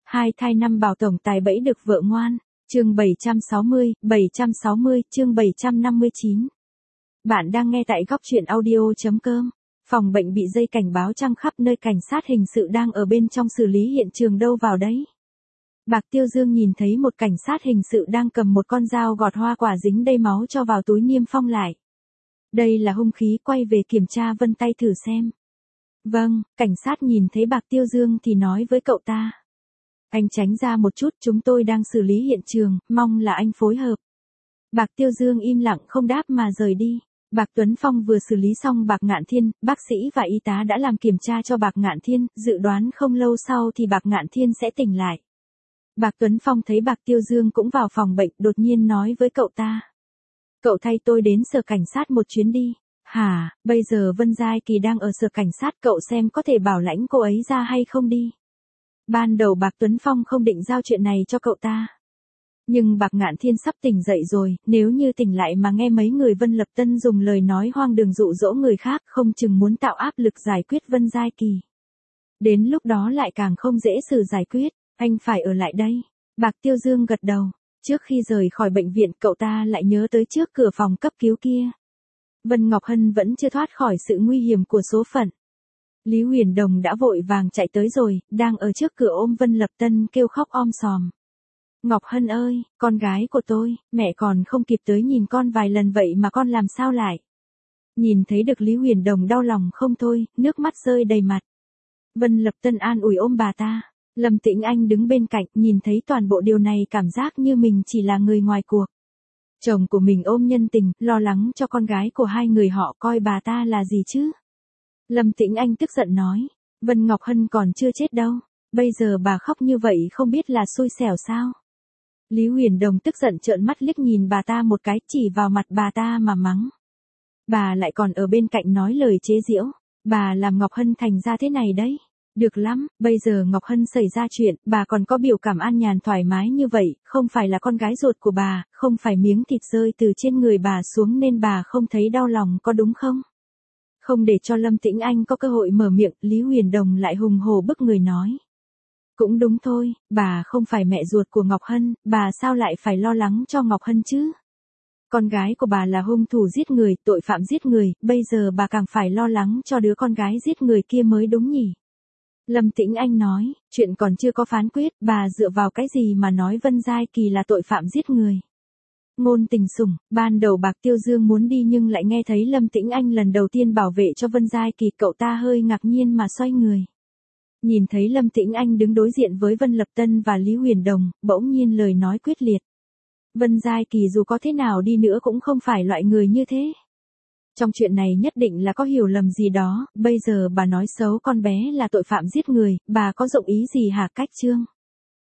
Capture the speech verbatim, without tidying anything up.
Hai thai năm bảo tổng tài bẫy được vợ ngoan. Chương bảy trăm sáu mươi, bảy trăm sáu mươi, chương bảy trăm năm mươi chín. Bạn đang nghe tại góc truyện audio chấm com. Phòng bệnh bị dây cảnh báo trăng khắp nơi, cảnh sát hình sự đang ở bên trong xử lý hiện trường đâu vào đấy. Bạc Tiêu Dương nhìn thấy một cảnh sát hình sự đang cầm một con dao gọt hoa quả dính đầy máu cho vào túi niêm phong lại. Đây là hung khí, quay về kiểm tra vân tay thử xem. Vâng, cảnh sát nhìn thấy Bạc Tiêu Dương thì nói với cậu ta. Anh tránh ra một chút, chúng tôi đang xử lý hiện trường, mong là anh phối hợp. Bạc Tiêu Dương im lặng không đáp mà rời đi. Bạc Tuấn Phong vừa xử lý xong Bạc Ngạn Thiên, bác sĩ và y tá đã làm kiểm tra cho Bạc Ngạn Thiên, dự đoán không lâu sau thì Bạc Ngạn Thiên sẽ tỉnh lại. Bạc Tuấn Phong thấy Bạc Tiêu Dương cũng vào phòng bệnh, đột nhiên nói với cậu ta. Cậu thay tôi đến sở cảnh sát một chuyến đi. Hả, bây giờ Vân Giai Kỳ đang ở sở cảnh sát, cậu xem có thể bảo lãnh cô ấy ra hay không đi. Ban đầu Bạc Tuấn Phong không định giao chuyện này cho cậu ta. Nhưng Bạc Ngạn Thiên sắp tỉnh dậy rồi, nếu như tỉnh lại mà nghe mấy người Vân Lập Tân dùng lời nói hoang đường dụ dỗ người khác, không chừng muốn tạo áp lực giải quyết Vân Giai Kỳ. Đến lúc đó lại càng không dễ xử giải quyết, anh phải ở lại đây. Bạc Tiêu Dương gật đầu. Trước khi rời khỏi bệnh viện, cậu ta lại nhớ tới trước cửa phòng cấp cứu kia. Vân Ngọc Hân vẫn chưa thoát khỏi sự nguy hiểm của số phận. Lý Huyền Đồng đã vội vàng chạy tới rồi, đang ở trước cửa ôm Vân Lập Tân kêu khóc om sòm. Ngọc Hân ơi, con gái của tôi, mẹ còn không kịp tới nhìn con vài lần vậy mà con làm sao lại? Nhìn thấy được Lý Huyền Đồng đau lòng không thôi, nước mắt rơi đầy mặt. Vân Lập Tân an ủi ôm bà ta. Lâm Tĩnh Anh đứng bên cạnh, nhìn thấy toàn bộ điều này cảm giác như mình chỉ là người ngoài cuộc. Chồng của mình ôm nhân tình, lo lắng cho con gái của hai người họ, coi bà ta là gì chứ? Lâm Tĩnh Anh tức giận nói, Vân Ngọc Hân còn chưa chết đâu, bây giờ bà khóc như vậy không biết là xui xẻo sao? Lý Huyền Đồng tức giận trợn mắt liếc nhìn bà ta một cái, chỉ vào mặt bà ta mà mắng. Bà lại còn ở bên cạnh nói lời chế giễu, bà làm Ngọc Hân thành ra thế này đấy. Được lắm, bây giờ Ngọc Hân xảy ra chuyện, bà còn có biểu cảm an nhàn thoải mái như vậy, không phải là con gái ruột của bà, không phải miếng thịt rơi từ trên người bà xuống nên bà không thấy đau lòng có đúng không? Không để cho Lâm Tĩnh Anh có cơ hội mở miệng, Lý Huyền Đồng lại hùng hồ bức người nói. Cũng đúng thôi, bà không phải mẹ ruột của Ngọc Hân, bà sao lại phải lo lắng cho Ngọc Hân chứ? Con gái của bà là hung thủ giết người, tội phạm giết người, bây giờ bà càng phải lo lắng cho đứa con gái giết người kia mới đúng nhỉ? Lâm Tĩnh Anh nói, chuyện còn chưa có phán quyết, bà dựa vào cái gì mà nói Vân Giai Kỳ là tội phạm giết người. Ngôn Tình Sủng, ban đầu Bạc Tiêu Dương muốn đi nhưng lại nghe thấy Lâm Tĩnh Anh lần đầu tiên bảo vệ cho Vân Giai Kỳ, cậu ta hơi ngạc nhiên mà xoay người. Nhìn thấy Lâm Tĩnh Anh đứng đối diện với Vân Lập Tân và Lý Huyền Đồng, bỗng nhiên lời nói quyết liệt. Vân Giai Kỳ dù có thế nào đi nữa cũng không phải loại người như thế. Trong chuyện này nhất định là có hiểu lầm gì đó, bây giờ bà nói xấu con bé là tội phạm giết người, bà có dụng ý gì hả Cách Trương?